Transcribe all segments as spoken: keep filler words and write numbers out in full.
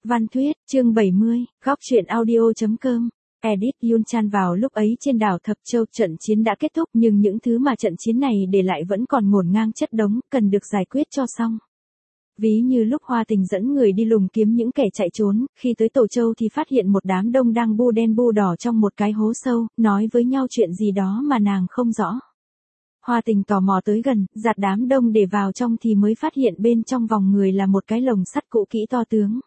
Văn Thuyết, chương bảy mươi, góc truyện audio.com. Edit Yunchan vào lúc ấy trên đảo Thập Châu trận chiến đã kết thúc nhưng những thứ mà trận chiến này để lại vẫn còn ngổn ngang chất đống, cần được giải quyết cho xong. Ví như lúc Hoa Tình dẫn người đi lùng kiếm những kẻ chạy trốn, khi tới Tổ Châu thì phát hiện một đám đông đang bu đen bu đỏ trong một cái hố sâu, nói với nhau chuyện gì đó mà nàng không rõ. Hoa Tình tò mò tới gần, dạt đám đông để vào trong thì mới phát hiện bên trong vòng người là một cái lồng sắt cũ kỹ to tướng.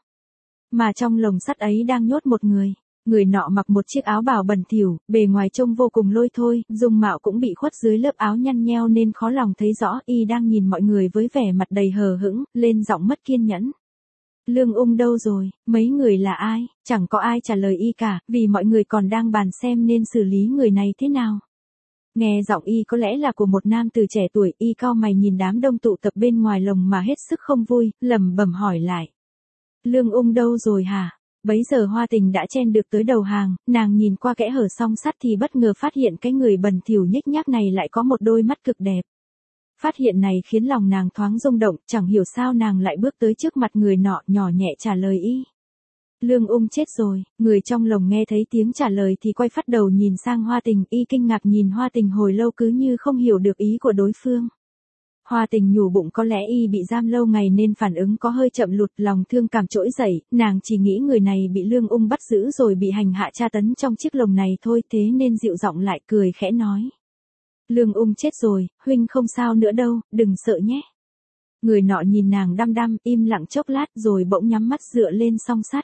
Mà trong lồng sắt ấy đang nhốt một người. Người nọ mặc một chiếc áo bào bẩn thỉu, bề ngoài trông vô cùng lôi thôi, dung mạo cũng bị khuất dưới lớp áo nhăn nheo nên khó lòng thấy rõ. Y đang nhìn mọi người với vẻ mặt đầy hờ hững, lên giọng mất kiên nhẫn. Lương Ung đâu rồi, mấy người là ai? Chẳng có ai trả lời Y cả, vì mọi người còn đang bàn xem nên xử lý người này thế nào. Nghe giọng Y có lẽ là của một nam từ trẻ tuổi. Y cau mày nhìn đám đông tụ tập bên ngoài lồng mà hết sức không vui, lẩm bẩm hỏi lại. Lương Ung đâu rồi hả? Bấy giờ Hoa Tình đã chen được tới đầu hàng, nàng nhìn qua kẽ hở song sắt thì bất ngờ phát hiện cái người bẩn thỉu nhếch nhác này lại có một đôi mắt cực đẹp. Phát hiện này khiến lòng nàng thoáng rung động, chẳng hiểu sao nàng lại bước tới trước mặt người nọ, nhỏ nhẹ trả lời Y. Lương Ung chết rồi. Người trong lồng nghe thấy tiếng trả lời thì quay phát đầu nhìn sang Hoa Tình. Y kinh ngạc nhìn Hoa Tình hồi lâu cứ như không hiểu được ý của đối phương. Hoa Tình nhủ bụng có lẽ Y bị giam lâu ngày nên phản ứng có hơi chậm lụt, lòng thương cảm trỗi dậy, nàng chỉ nghĩ người này bị Lương Ung bắt giữ rồi bị hành hạ tra tấn trong chiếc lồng này thôi, thế nên dịu giọng lại cười khẽ nói. Lương Ung chết rồi, huynh không sao nữa đâu, đừng sợ nhé. Người nọ nhìn nàng đăm đăm, im lặng chốc lát rồi bỗng nhắm mắt dựa lên song sắt.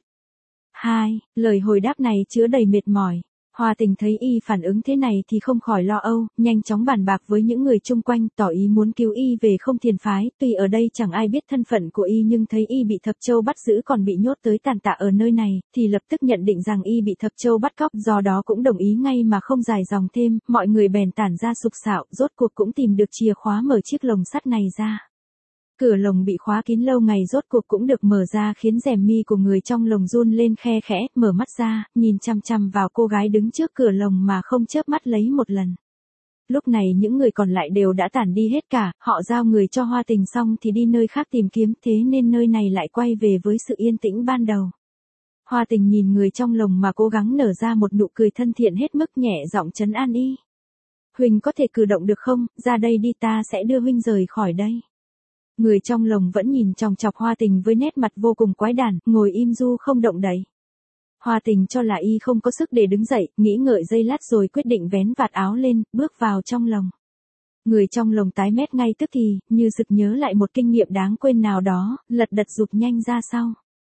Hai, lời hồi đáp này chứa đầy mệt mỏi. Hoa Tình thấy Y phản ứng thế này thì không khỏi lo âu, nhanh chóng bàn bạc với những người chung quanh, tỏ ý muốn cứu Y về Không Thiền phái. Tuy ở đây chẳng ai biết thân phận của Y nhưng thấy Y bị Thập Châu bắt giữ còn bị nhốt tới tàn tạ ở nơi này, thì lập tức nhận định rằng Y bị Thập Châu bắt cóc, do đó cũng đồng ý ngay mà không dài dòng thêm. Mọi người bèn tản ra sục sạo, rốt cuộc cũng tìm được chìa khóa mở chiếc lồng sắt này ra. Cửa lồng bị khóa kín lâu ngày rốt cuộc cũng được mở ra, khiến rèm mi của người trong lồng run lên khe khẽ, mở mắt ra, nhìn chăm chăm vào cô gái đứng trước cửa lồng mà không chớp mắt lấy một lần. Lúc này những người còn lại đều đã tản đi hết cả, họ giao người cho Hoa Tình xong thì đi nơi khác tìm kiếm, thế nên nơi này lại quay về với sự yên tĩnh ban đầu. Hoa Tình nhìn người trong lồng mà cố gắng nở ra một nụ cười thân thiện hết mức, nhẹ giọng trấn an Y. Huynh có thể cử động được không, ra đây đi, ta sẽ đưa huynh rời khỏi đây. Người trong lồng vẫn nhìn chòng chọc Hoa Tình với nét mặt vô cùng quái đản, ngồi im du không động đậy. Hoa Tình cho là Y không có sức để đứng dậy, nghĩ ngợi giây lát rồi quyết định vén vạt áo lên, bước vào trong lồng. Người trong lồng tái mét ngay tức thì, như sực nhớ lại một kinh nghiệm đáng quên nào đó, lật đật rụt nhanh ra sau.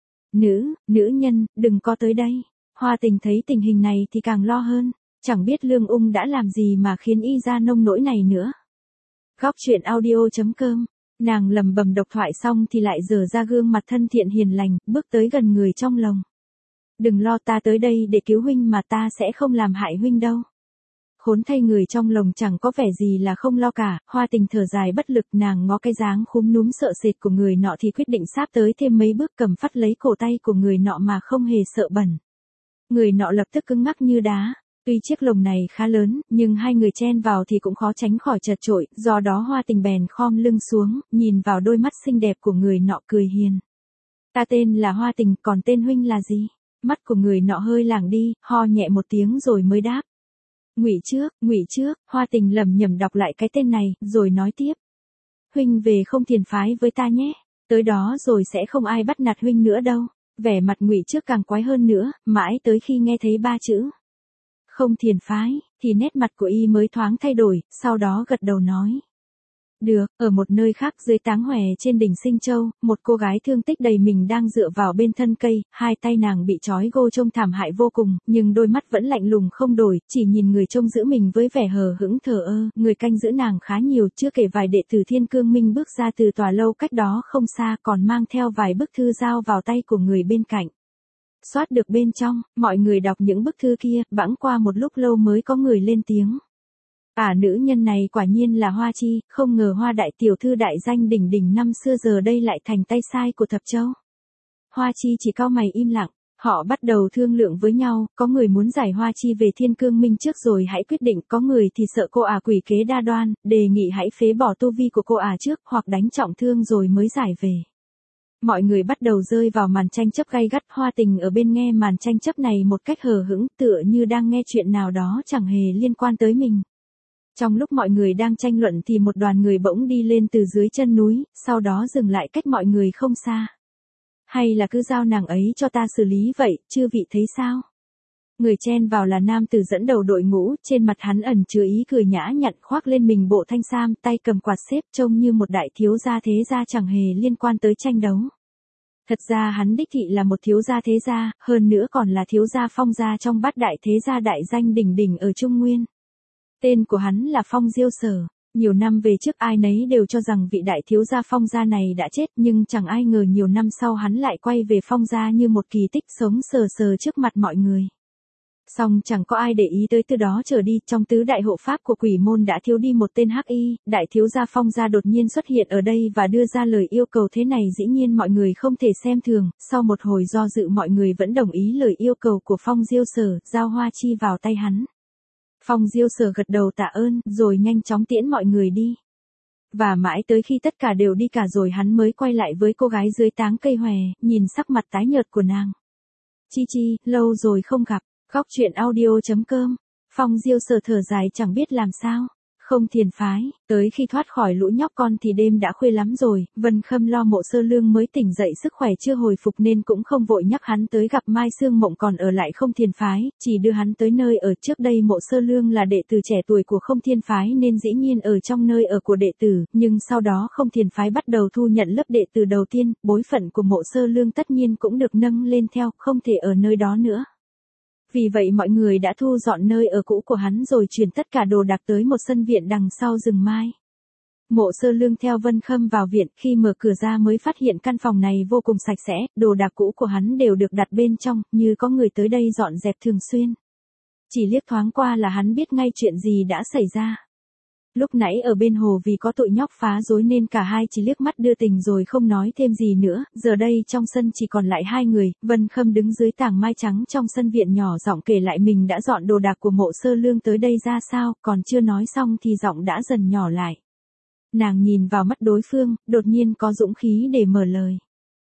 Nữ, nữ nhân, đừng có tới đây. Hoa Tình thấy tình hình này thì càng lo hơn, chẳng biết Lương Ung đã làm gì mà khiến Y ra nông nỗi này nữa. Góc truyện audio.com. Nàng lầm bầm độc thoại xong thì lại dở ra gương mặt thân thiện hiền lành, bước tới gần người trong lồng. Đừng lo, ta tới đây để cứu huynh mà, ta sẽ không làm hại huynh đâu. Khốn thay, người trong lồng chẳng có vẻ gì là không lo cả. Hoa Tình thở dài bất lực, nàng ngó cái dáng khúm núm sợ sệt của người nọ thì quyết định sáp tới thêm mấy bước, cầm phắt lấy cổ tay của người nọ mà không hề sợ bẩn. Người nọ lập tức cứng ngắc như đá. Tuy chiếc lồng này khá lớn, nhưng hai người chen vào thì cũng khó tránh khỏi chật chội, do đó Hoa Tình bèn khom lưng xuống, nhìn vào đôi mắt xinh đẹp của người nọ cười hiền. Ta tên là Hoa Tình, còn tên huynh là gì? Mắt của người nọ hơi lảng đi, ho nhẹ một tiếng rồi mới đáp. Ngụy Trước, Ngụy Trước. Hoa Tình lẩm nhẩm đọc lại cái tên này, rồi nói tiếp. Huynh về Không Thiền phái với ta nhé, tới đó rồi sẽ không ai bắt nạt huynh nữa đâu. Vẻ mặt Ngụy Trước càng quái hơn nữa, mãi tới khi nghe thấy ba chữ Không Thiền phái, thì nét mặt của Y mới thoáng thay đổi, sau đó gật đầu nói. Được. Ở một nơi khác dưới táng hòe trên đỉnh Sinh Châu, một cô gái thương tích đầy mình đang dựa vào bên thân cây, hai tay nàng bị trói gô trông thảm hại vô cùng, nhưng đôi mắt vẫn lạnh lùng không đổi, chỉ nhìn người trông giữ mình với vẻ hờ hững thờ ơ. Người canh giữ nàng khá nhiều, chưa kể vài đệ tử Thiên Cương Minh bước ra từ tòa lâu cách đó không xa, còn mang theo vài bức thư giao vào tay của người bên cạnh. Xoát được bên trong, mọi người đọc những bức thư kia, bẵng qua một lúc lâu mới có người lên tiếng. À, nữ nhân này quả nhiên là Hoa Chi, không ngờ Hoa đại tiểu thư đại danh đỉnh đỉnh năm xưa giờ đây lại thành tay sai của Thập Châu. Hoa Chi chỉ cau mày im lặng, họ bắt đầu thương lượng với nhau, có người muốn giải Hoa Chi về Thiên Cương Minh trước rồi hãy quyết định, có người thì sợ cô ả quỷ kế đa đoan, đề nghị hãy phế bỏ tu vi của cô ả trước, hoặc đánh trọng thương rồi mới giải về. Mọi người bắt đầu rơi vào màn tranh chấp gay gắt, Hoa Tình ở bên nghe màn tranh chấp này một cách hờ hững, tựa như đang nghe chuyện nào đó chẳng hề liên quan tới mình. Trong lúc mọi người đang tranh luận thì một đoàn người bỗng đi lên từ dưới chân núi, sau đó dừng lại cách mọi người không xa. Hay là cứ giao nàng ấy cho ta xử lý vậy, chư vị thấy sao? Người chen vào là nam tử dẫn đầu đội ngũ, trên mặt hắn ẩn chứa ý cười nhã nhặn, khoác lên mình bộ thanh sam, tay cầm quạt xếp, trông như một đại thiếu gia thế gia chẳng hề liên quan tới tranh đấu. Thật ra hắn đích thị là một thiếu gia thế gia, hơn nữa còn là thiếu gia Phong gia trong bát đại thế gia đại danh đỉnh đỉnh ở Trung Nguyên. Tên của hắn là Phong Diêu Sở. Nhiều năm về trước ai nấy đều cho rằng vị đại thiếu gia Phong gia này đã chết, nhưng chẳng ai ngờ nhiều năm sau hắn lại quay về Phong gia như một kỳ tích, sống sờ sờ trước mặt mọi người. Song chẳng có ai để ý tới, từ đó trở đi, trong tứ đại hộ pháp của quỷ môn đã thiếu đi một tên hắc y, đại thiếu gia Phong gia đột nhiên xuất hiện ở đây và đưa ra lời yêu cầu thế này, dĩ nhiên mọi người không thể xem thường, sau một hồi do dự mọi người vẫn đồng ý lời yêu cầu của Phong Diêu Sở, giao hoa chi vào tay hắn. Phong Diêu Sở gật đầu tạ ơn, rồi nhanh chóng tiễn mọi người đi. Và mãi tới khi tất cả đều đi cả rồi hắn mới quay lại với cô gái dưới táng cây hòe, nhìn sắc mặt tái nhợt của nàng. Chi Chi, lâu rồi không gặp. Góc truyện audio chấm com. Phong Diêu Sở thở dài chẳng biết làm sao. Không thiền phái, tới khi thoát khỏi lũ nhóc con thì đêm đã khuya lắm rồi, Vân Khâm lo Mộ Sơ Lương mới tỉnh dậy sức khỏe chưa hồi phục nên cũng không vội nhắc hắn tới gặp Mai Sương Mộng còn ở lại Không Thiền phái, chỉ đưa hắn tới nơi ở. Trước đây Mộ Sơ Lương là đệ tử trẻ tuổi của Không Thiên phái nên dĩ nhiên ở trong nơi ở của đệ tử, nhưng sau đó Không Thiền phái bắt đầu thu nhận lớp đệ tử đầu tiên, bối phận của Mộ Sơ Lương tất nhiên cũng được nâng lên theo, không thể ở nơi đó nữa. Vì vậy mọi người đã thu dọn nơi ở cũ của hắn rồi chuyển tất cả đồ đạc tới một sân viện đằng sau rừng mai. Mộ Sơ Lương theo Vân Khâm vào viện, khi mở cửa ra mới phát hiện căn phòng này vô cùng sạch sẽ, đồ đạc cũ của hắn đều được đặt bên trong, như có người tới đây dọn dẹp thường xuyên. Chỉ liếc thoáng qua là hắn biết ngay chuyện gì đã xảy ra. Lúc nãy ở bên hồ vì có tụi nhóc phá rối nên cả hai chỉ liếc mắt đưa tình rồi không nói thêm gì nữa, giờ đây trong sân chỉ còn lại hai người, Vân Khâm đứng dưới tảng mai trắng trong sân viện nhỏ giọng kể lại mình đã dọn đồ đạc của Mộ Sơ Lương tới đây ra sao, còn chưa nói xong thì giọng đã dần nhỏ lại. Nàng nhìn vào mắt đối phương, đột nhiên có dũng khí để mở lời.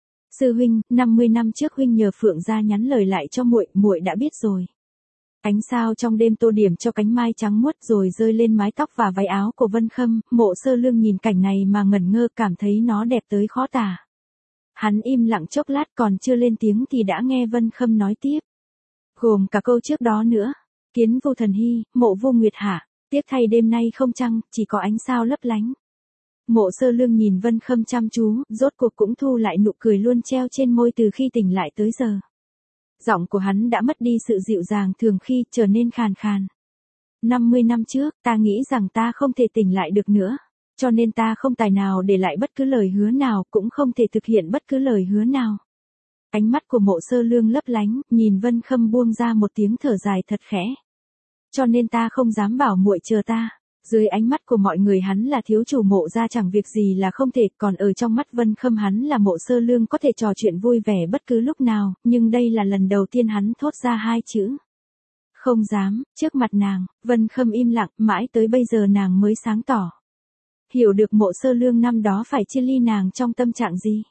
Sư huynh, năm mươi năm trước huynh nhờ Phượng gia nhắn lời lại cho muội, muội đã biết rồi. Ánh sao trong đêm tô điểm cho cánh mai trắng muốt rồi rơi lên mái tóc và váy áo của Vân Khâm, Mộ Sơ Lương nhìn cảnh này mà ngẩn ngơ, cảm thấy nó đẹp tới khó tả. Hắn im lặng chốc lát còn chưa lên tiếng thì đã nghe Vân Khâm nói tiếp. Gồm cả câu trước đó nữa. Kiến Vô Thần Hy, Mộ Vô Nguyệt hả, tiếc thay đêm nay không trăng, chỉ có ánh sao lấp lánh. Mộ Sơ Lương nhìn Vân Khâm chăm chú, rốt cuộc cũng thu lại nụ cười luôn treo trên môi từ khi tỉnh lại tới giờ. Giọng của hắn đã mất đi sự dịu dàng thường khi, trở nên khàn khàn. năm mươi năm trước, ta nghĩ rằng ta không thể tỉnh lại được nữa, cho nên ta không tài nào để lại bất cứ lời hứa nào, cũng không thể thực hiện bất cứ lời hứa nào. Ánh mắt của Mộ Sơ Lương lấp lánh, nhìn Vân Khâm buông ra một tiếng thở dài thật khẽ. Cho nên ta không dám bảo muội chờ ta. Dưới ánh mắt của mọi người hắn là thiếu chủ Mộ gia chẳng việc gì là không thể, còn ở trong mắt Vân Khâm hắn là Mộ Sơ Lương có thể trò chuyện vui vẻ bất cứ lúc nào, nhưng đây là lần đầu tiên hắn thốt ra hai chữ. Không dám, trước mặt nàng, Vân Khâm im lặng, mãi tới bây giờ nàng mới sáng tỏ. Hiểu được Mộ Sơ Lương năm đó phải chia ly nàng trong tâm trạng gì.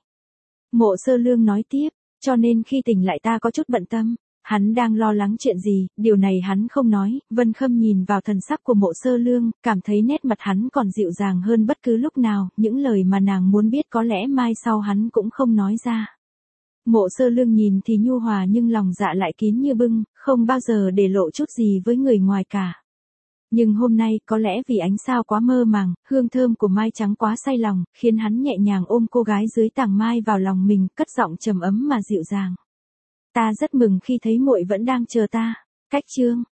Mộ Sơ Lương nói tiếp, cho nên khi tỉnh lại ta có chút bận tâm. Hắn đang lo lắng chuyện gì, điều này hắn không nói. Vân Khâm nhìn vào thần sắc của Mộ Sơ Lương, cảm thấy nét mặt hắn còn dịu dàng hơn bất cứ lúc nào, những lời mà nàng muốn biết có lẽ mai sau hắn cũng không nói ra. Mộ Sơ Lương nhìn thì nhu hòa nhưng lòng dạ lại kín như bưng, không bao giờ để lộ chút gì với người ngoài cả. Nhưng hôm nay, có lẽ vì ánh sao quá mơ màng, hương thơm của mai trắng quá say lòng, khiến hắn nhẹ nhàng ôm cô gái dưới tàng mai vào lòng mình, cất giọng trầm ấm mà dịu dàng. Ta rất mừng khi thấy muội vẫn đang chờ ta. Cách chương